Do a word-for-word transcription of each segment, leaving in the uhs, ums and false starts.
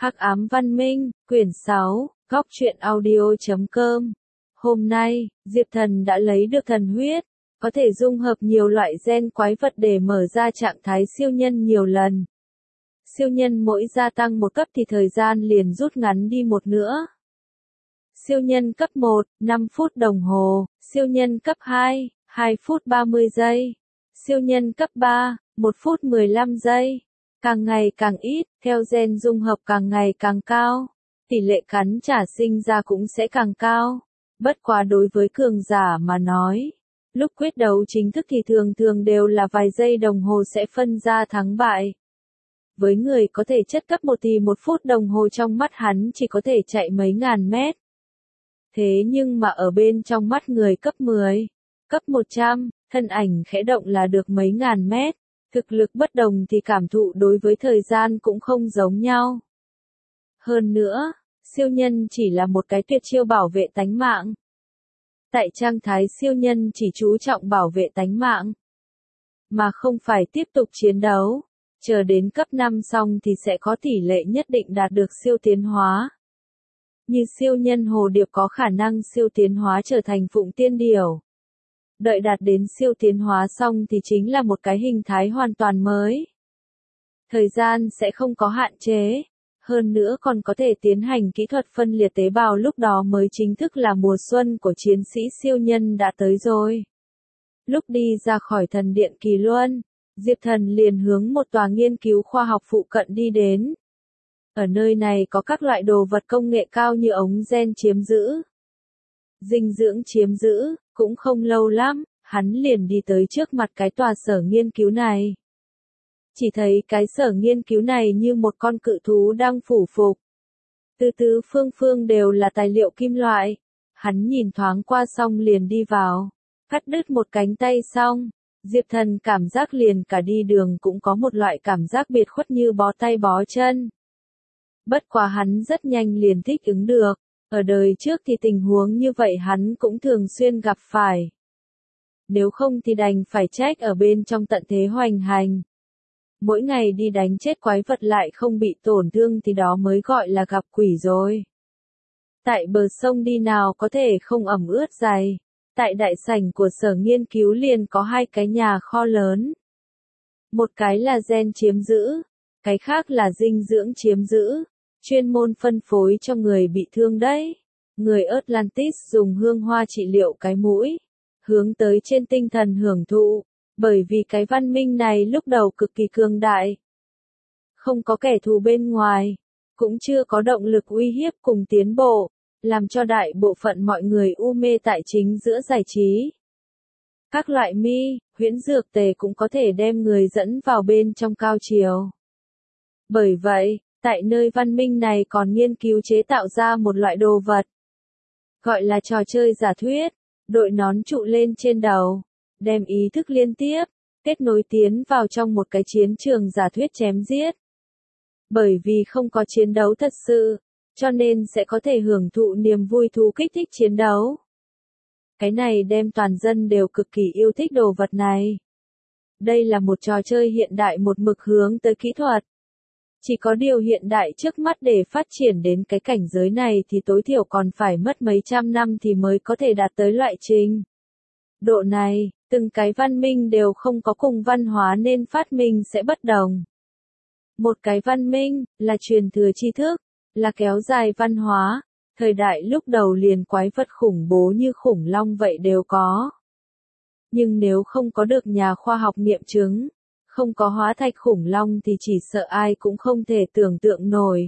Hắc ám văn minh, quyển sáu, góc truyện audio chấm com. Hôm nay, Diệp Thần đã lấy được thần huyết, có thể dung hợp nhiều loại gen quái vật để mở ra trạng thái siêu nhân nhiều lần. Siêu nhân mỗi gia tăng một cấp thì thời gian liền rút ngắn đi một nữa. Siêu nhân cấp một, năm phút đồng hồ, siêu nhân cấp hai, hai phút ba mươi giây, siêu nhân cấp ba, một phút mười lăm giây. Càng ngày càng ít, theo gen dung hợp càng ngày càng cao, tỷ lệ cắn trả sinh ra cũng sẽ càng cao. Bất quá đối với cường giả mà nói, lúc quyết đấu chính thức thì thường thường đều là vài giây đồng hồ sẽ phân ra thắng bại. Với người có thể chất cấp một thì một phút đồng hồ trong mắt hắn chỉ có thể chạy mấy ngàn mét. Thế nhưng mà ở bên trong mắt người cấp mười, cấp một trăm, thân ảnh khẽ động là được mấy ngàn mét. Thực lực bất đồng thì cảm thụ đối với thời gian cũng không giống nhau. Hơn nữa, siêu nhân chỉ là một cái tuyệt chiêu bảo vệ tánh mạng. Tại trạng thái siêu nhân chỉ chú trọng bảo vệ tánh mạng, mà không phải tiếp tục chiến đấu. Chờ đến cấp năm xong thì sẽ có tỷ lệ nhất định đạt được siêu tiến hóa. Như siêu nhân hồ điệp có khả năng siêu tiến hóa trở thành phụng tiên điểu. Đợi đạt đến siêu tiến hóa xong thì chính là một cái hình thái hoàn toàn mới. Thời gian sẽ không có hạn chế. Hơn nữa còn có thể tiến hành kỹ thuật phân liệt tế bào, lúc đó mới chính thức là mùa xuân của chiến sĩ siêu nhân đã tới rồi. Lúc đi ra khỏi thần điện Kỳ Luân, Diệp Thần liền hướng một tòa nghiên cứu khoa học phụ cận đi đến. Ở nơi này có các loại đồ vật công nghệ cao như ống gen chiếm giữ, dinh dưỡng chiếm giữ. Cũng không lâu lắm, hắn liền đi tới trước mặt cái tòa sở nghiên cứu này. Chỉ thấy cái sở nghiên cứu này như một con cự thú đang phủ phục. Từ tứ phương phương đều là tài liệu kim loại. Hắn nhìn thoáng qua xong liền đi vào. Cắt đứt một cánh tay xong, Diệp Thần cảm giác liền cả đi đường cũng có một loại cảm giác biệt khuất như bó tay bó chân. Bất quá hắn rất nhanh liền thích ứng được. Ở đời trước thì tình huống như vậy hắn cũng thường xuyên gặp phải. Nếu không thì đành phải trách ở bên trong tận thế hoành hành. Mỗi ngày đi đánh chết quái vật lại không bị tổn thương thì đó mới gọi là gặp quỷ rồi. Tại bờ sông đi nào có thể không ẩm ướt giày. Tại đại sảnh của sở nghiên cứu liền có hai cái nhà kho lớn. Một cái là gen chiếm giữ, cái khác là dinh dưỡng chiếm giữ. Chuyên môn phân phối cho người bị thương đấy. Người Atlantis dùng hương hoa trị liệu cái mũi, hướng tới trên tinh thần hưởng thụ, bởi vì cái văn minh này lúc đầu cực kỳ cường đại. Không có kẻ thù bên ngoài, cũng chưa có động lực uy hiếp cùng tiến bộ, làm cho đại bộ phận mọi người u mê tại chính giữa giải trí. Các loại mi, huyễn dược tề cũng có thể đem người dẫn vào bên trong cao triều. Bởi vậy, tại nơi văn minh này còn nghiên cứu chế tạo ra một loại đồ vật, gọi là trò chơi giả thuyết, đội nón trụ lên trên đầu, đem ý thức liên tiếp, kết nối tiến vào trong một cái chiến trường giả thuyết chém giết. Bởi vì không có chiến đấu thật sự, cho nên sẽ có thể hưởng thụ niềm vui thú kích thích chiến đấu. Cái này đem toàn dân đều cực kỳ yêu thích đồ vật này. Đây là một trò chơi hiện đại một mực hướng tới kỹ thuật. Chỉ có điều hiện đại trước mắt để phát triển đến cái cảnh giới này thì tối thiểu còn phải mất mấy trăm năm thì mới có thể đạt tới loại trình độ này. Từng cái văn minh đều không có cùng văn hóa nên phát minh sẽ bất đồng. Một cái văn minh là truyền thừa tri thức, là kéo dài văn hóa. Thời đại lúc đầu liền quái vật khủng bố như khủng long vậy đều có. Nhưng nếu không có được nhà khoa học nghiệm chứng, không có hóa thạch khủng long thì chỉ sợ ai cũng không thể tưởng tượng nổi.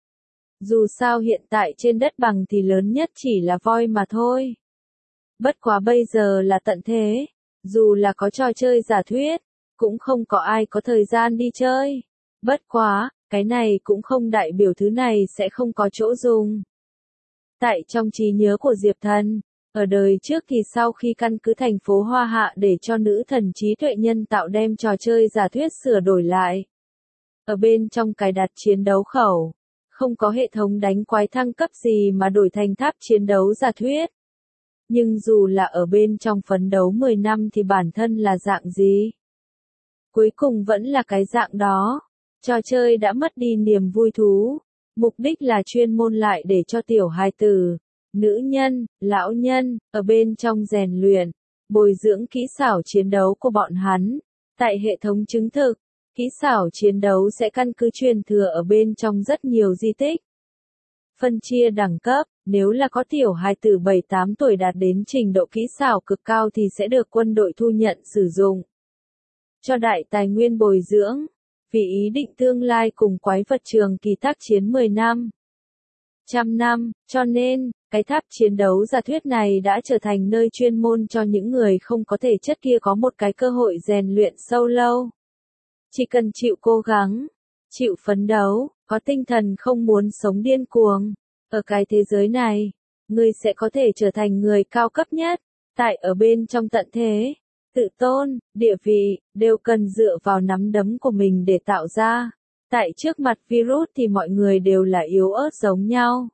Dù sao hiện tại trên đất bằng thì lớn nhất chỉ là voi mà thôi. Bất quá bây giờ là tận thế, dù là có trò chơi giả thuyết, cũng không có ai có thời gian đi chơi. Bất quá, cái này cũng không đại biểu thứ này sẽ không có chỗ dùng. Tại trong trí nhớ của Diệp Thần, ở đời trước thì sau khi căn cứ thành phố Hoa Hạ để cho nữ thần trí tuệ nhân tạo đem trò chơi giả thuyết sửa đổi lại. Ở bên trong cài đặt chiến đấu khẩu, không có hệ thống đánh quái thăng cấp gì mà đổi thành tháp chiến đấu giả thuyết. Nhưng dù là ở bên trong phấn đấu mười năm thì bản thân là dạng gì? Cuối cùng vẫn là cái dạng đó. Trò chơi đã mất đi niềm vui thú. Mục đích là chuyên môn lại để cho tiểu hài tử, nữ nhân, lão nhân, ở bên trong rèn luyện, bồi dưỡng kỹ xảo chiến đấu của bọn hắn. Tại hệ thống chứng thực, kỹ xảo chiến đấu sẽ căn cứ truyền thừa ở bên trong rất nhiều di tích. Phân chia đẳng cấp, nếu là có tiểu hài tử bảy tám tuổi đạt đến trình độ kỹ xảo cực cao thì sẽ được quân đội thu nhận sử dụng. Cho đại tài nguyên bồi dưỡng, vì ý định tương lai cùng quái vật trường kỳ tác chiến mười năm, trăm năm, cho nên, cái tháp chiến đấu giả thuyết này đã trở thành nơi chuyên môn cho những người không có thể chất kia có một cái cơ hội rèn luyện sâu lâu. Chỉ cần chịu cố gắng, chịu phấn đấu, có tinh thần không muốn sống điên cuồng, ở cái thế giới này, người sẽ có thể trở thành người cao cấp nhất, tại ở bên trong tận thế. Tự tôn, địa vị, đều cần dựa vào nắm đấm của mình để tạo ra. Tại trước mặt virus thì mọi người đều là yếu ớt giống nhau.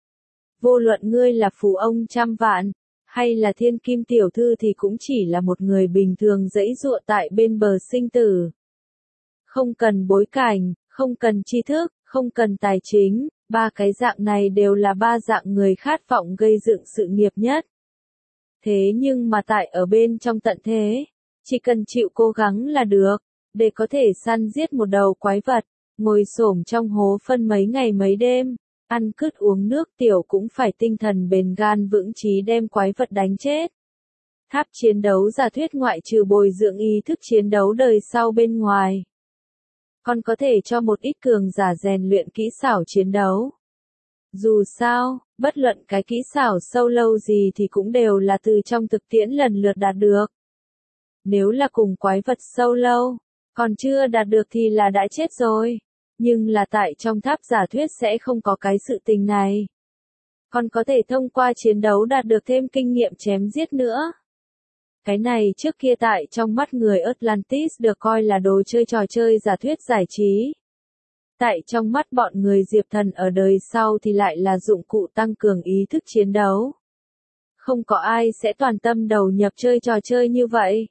Vô luận ngươi là phú ông trăm vạn, hay là thiên kim tiểu thư thì cũng chỉ là một người bình thường giãy giụa tại bên bờ sinh tử. Không cần bối cảnh, không cần tri thức, không cần tài chính, ba cái dạng này đều là ba dạng người khát vọng gây dựng sự nghiệp nhất. Thế nhưng mà tại ở bên trong tận thế, chỉ cần chịu cố gắng là được, để có thể săn giết một đầu quái vật, ngồi xổm trong hố phân mấy ngày mấy đêm, ăn cứt uống nước tiểu cũng phải tinh thần bền gan vững chí đem quái vật đánh chết. Tháp chiến đấu giả thuyết ngoại trừ bồi dưỡng ý thức chiến đấu đời sau bên ngoài, còn có thể cho một ít cường giả rèn luyện kỹ xảo chiến đấu. Dù sao, bất luận cái kỹ xảo sâu lâu gì thì cũng đều là từ trong thực tiễn lần lượt đạt được. Nếu là cùng quái vật sâu lâu, còn chưa đạt được thì là đã chết rồi. Nhưng là tại trong tháp giả thuyết sẽ không có cái sự tình này. Còn có thể thông qua chiến đấu đạt được thêm kinh nghiệm chém giết nữa. Cái này trước kia tại trong mắt người Atlantis được coi là đồ chơi trò chơi giả thuyết giải trí. Tại trong mắt bọn người Diệp Thần ở đời sau thì lại là dụng cụ tăng cường ý thức chiến đấu. Không có ai sẽ toàn tâm đầu nhập chơi trò chơi như vậy.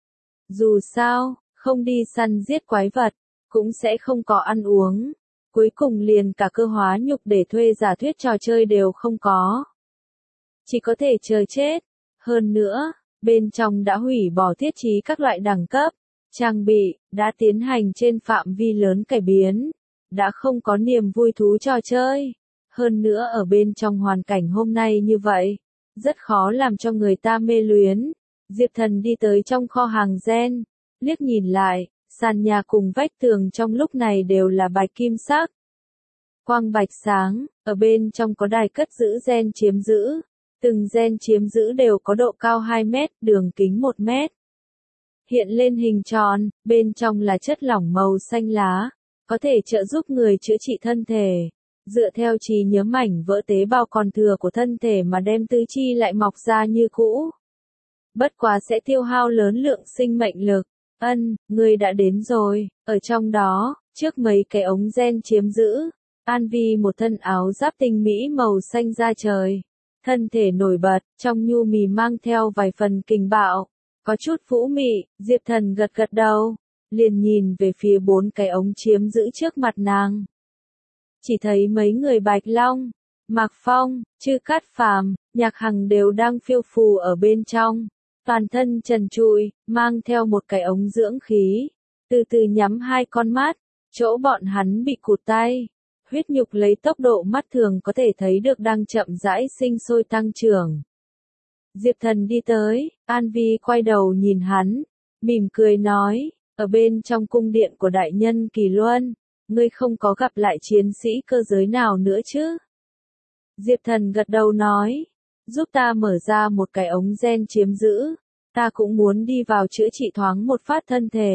Dù sao, không đi săn giết quái vật, cũng sẽ không có ăn uống. Cuối cùng liền cả cơ hóa nhục để thuê giả thuyết trò chơi đều không có. Chỉ có thể chờ chết. Hơn nữa, bên trong đã hủy bỏ thiết trí các loại đẳng cấp, trang bị, đã tiến hành trên phạm vi lớn cải biến. Đã không có niềm vui thú trò chơi. Hơn nữa ở bên trong hoàn cảnh hôm nay như vậy, rất khó làm cho người ta mê luyến. Diệp Thần đi tới trong kho hàng gen, liếc nhìn lại, sàn nhà cùng vách tường trong lúc này đều là bạch kim sắc. Quang bạch sáng, ở bên trong có đài cất giữ gen chiếm giữ. Từng gen chiếm giữ đều có độ cao hai mét, đường kính một mét. Hiện lên hình tròn, bên trong là chất lỏng màu xanh lá, có thể trợ giúp người chữa trị thân thể. Dựa theo trí nhớ mảnh vỡ tế bào còn thừa của thân thể mà đem tứ chi lại mọc ra như cũ. Bất quá sẽ tiêu hao lớn lượng sinh mệnh lực. Ân, người đã đến rồi, ở trong đó, trước mấy cái ống gen chiếm giữ, An Vi một thân áo giáp tinh mỹ màu xanh da trời. Thân thể nổi bật, trong nhu mì mang theo vài phần kình bạo, có chút vũ mị, Diệp Thần gật gật đầu, liền nhìn về phía bốn cái ống chiếm giữ trước mặt nàng. Chỉ thấy mấy người Bạch Long, Mạc Phong, Chư Cát Phàm, Nhạc Hằng đều đang phiêu phù ở bên trong. Toàn thân trần trụi, mang theo một cái ống dưỡng khí, từ từ nhắm hai con mắt, chỗ bọn hắn bị cụt tay. Huyết nhục lấy tốc độ mắt thường có thể thấy được đang chậm rãi sinh sôi tăng trưởng. Diệp Thần đi tới, An Vi quay đầu nhìn hắn, mỉm cười nói, ở bên trong cung điện của đại nhân Kỳ Luân, ngươi không có gặp lại chiến sĩ cơ giới nào nữa chứ? Diệp Thần gật đầu nói, giúp ta mở ra một cái ống gen chiếm giữ, ta cũng muốn đi vào chữa trị thoáng một phát thân thể.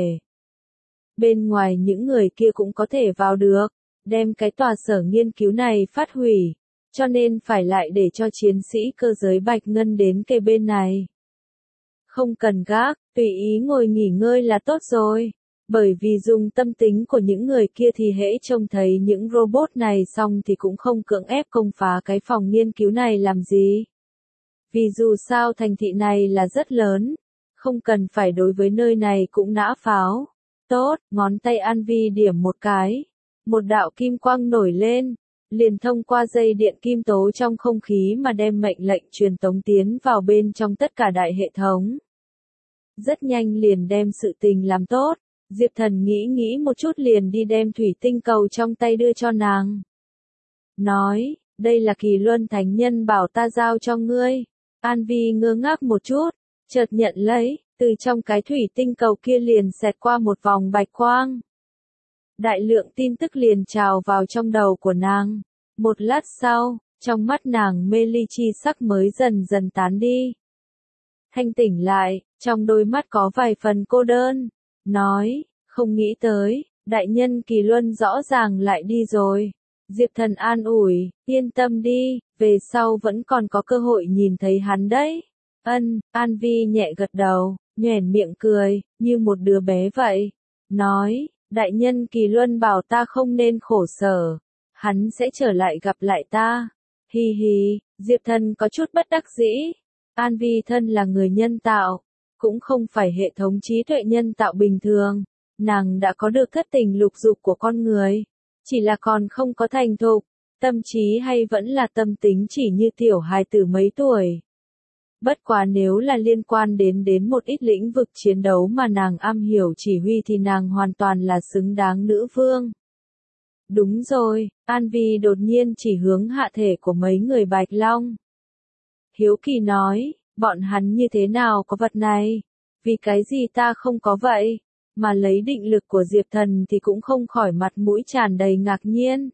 Bên ngoài những người kia cũng có thể vào được, đem cái tòa sở nghiên cứu này phát hủy, cho nên phải lại để cho chiến sĩ cơ giới Bạch Ngân đến kề bên này. Không cần gác, tùy ý ngồi nghỉ ngơi là tốt rồi, bởi vì dùng tâm tính của những người kia thì hễ trông thấy những robot này xong thì cũng không cưỡng ép công phá cái phòng nghiên cứu này làm gì. Vì dù sao thành thị này là rất lớn, không cần phải đối với nơi này cũng nã pháo. Tốt, ngón tay An Vi điểm một cái, một đạo kim quang nổi lên, liền thông qua dây điện kim tố trong không khí mà đem mệnh lệnh truyền tống tiến vào bên trong tất cả đại hệ thống. Rất nhanh liền đem sự tình làm tốt, Diệp Thần nghĩ nghĩ một chút liền đi đem thủy tinh cầu trong tay đưa cho nàng. Nói, đây là Kỳ Luân Thánh Nhân bảo ta giao cho ngươi. An Vi ngơ ngác một chút, chợt nhận lấy, từ trong cái thủy tinh cầu kia liền xẹt qua một vòng bạch quang. Đại lượng tin tức liền trào vào trong đầu của nàng. Một lát sau, trong mắt nàng mê ly chi sắc mới dần dần tán đi. Thanh tỉnh lại, trong đôi mắt có vài phần cô đơn. Nói, không nghĩ tới, đại nhân Kỳ Luân rõ ràng lại đi rồi. Diệp Thần an ủi, yên tâm đi, về sau vẫn còn có cơ hội nhìn thấy hắn đấy. Ân, An Vi nhẹ gật đầu, nhoẻn miệng cười, như một đứa bé vậy. Nói, đại nhân Kỳ Luân bảo ta không nên khổ sở. Hắn sẽ trở lại gặp lại ta. Hi hi, Diệp Thần có chút bất đắc dĩ. An Vi thân là người nhân tạo, cũng không phải hệ thống trí tuệ nhân tạo bình thường. Nàng đã có được thất tình lục dục của con người. Chỉ là còn không có thành thục, tâm trí hay vẫn là tâm tính chỉ như tiểu hài tử mấy tuổi. Bất quá nếu là liên quan đến đến một ít lĩnh vực chiến đấu mà nàng am hiểu chỉ huy thì nàng hoàn toàn là xứng đáng nữ vương. Đúng rồi, An Vi đột nhiên chỉ hướng hạ thể của mấy người Bạch Long. Hiếu kỳ nói, bọn hắn như thế nào có vật này? Vì cái gì ta không có vậy? Mà lấy định lực của Diệp Thần thì cũng không khỏi mặt mũi tràn đầy ngạc nhiên.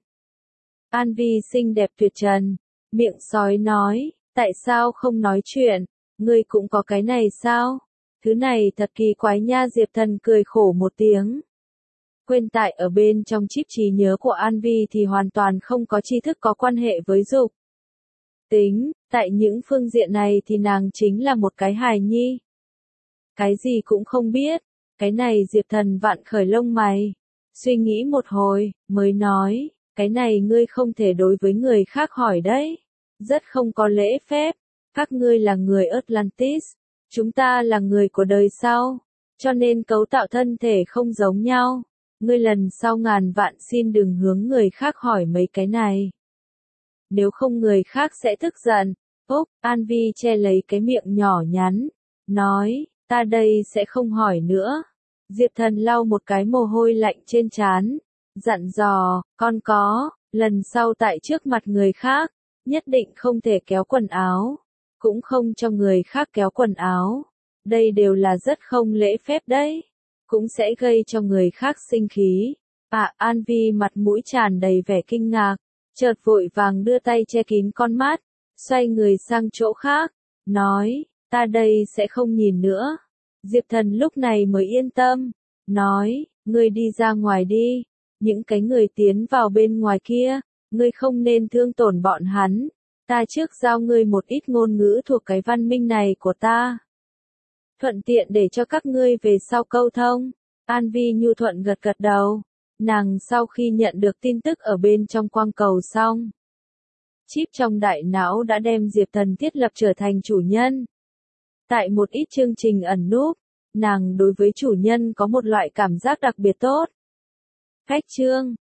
An Vi xinh đẹp tuyệt trần, miệng sói nói, tại sao không nói chuyện, ngươi cũng có cái này sao? Thứ này thật kỳ quái nha. Diệp Thần cười khổ một tiếng. Quên tại ở bên trong chip trí nhớ của An Vi thì hoàn toàn không có tri thức có quan hệ với dục. Tính, tại những phương diện này thì nàng chính là một cái hài nhi. Cái gì cũng không biết. Cái này Diệp Thần vạn khởi lông mày, suy nghĩ một hồi, mới nói, cái này ngươi không thể đối với người khác hỏi đấy, rất không có lễ phép, các ngươi là người Atlantis, chúng ta là người của đời sau, cho nên cấu tạo thân thể không giống nhau, ngươi lần sau ngàn vạn xin đừng hướng người khác hỏi mấy cái này. Nếu không người khác sẽ tức giận. Úc, An Vi che lấy cái miệng nhỏ nhắn, nói, ta đây sẽ không hỏi nữa. Diệp Thần lau một cái mồ hôi lạnh trên trán, dặn dò, con có, lần sau tại trước mặt người khác, nhất định không thể kéo quần áo, cũng không cho người khác kéo quần áo. Đây đều là rất không lễ phép đấy, cũng sẽ gây cho người khác sinh khí. À, An Vi mặt mũi tràn đầy vẻ kinh ngạc, chợt vội vàng đưa tay che kín con mắt, xoay người sang chỗ khác, nói, ta đây sẽ không nhìn nữa. Diệp Thần lúc này mới yên tâm, nói, ngươi đi ra ngoài đi, những cái người tiến vào bên ngoài kia, ngươi không nên thương tổn bọn hắn, ta trước giao ngươi một ít ngôn ngữ thuộc cái văn minh này của ta. Thuận tiện để cho các ngươi về sau câu thông. An Vi nhu thuận gật gật đầu, nàng sau khi nhận được tin tức ở bên trong quang cầu xong. Chip trong đại não đã đem Diệp Thần thiết lập trở thành chủ nhân. Tại một ít chương trình ẩn núp, nàng đối với chủ nhân có một loại cảm giác đặc biệt tốt. Cách chương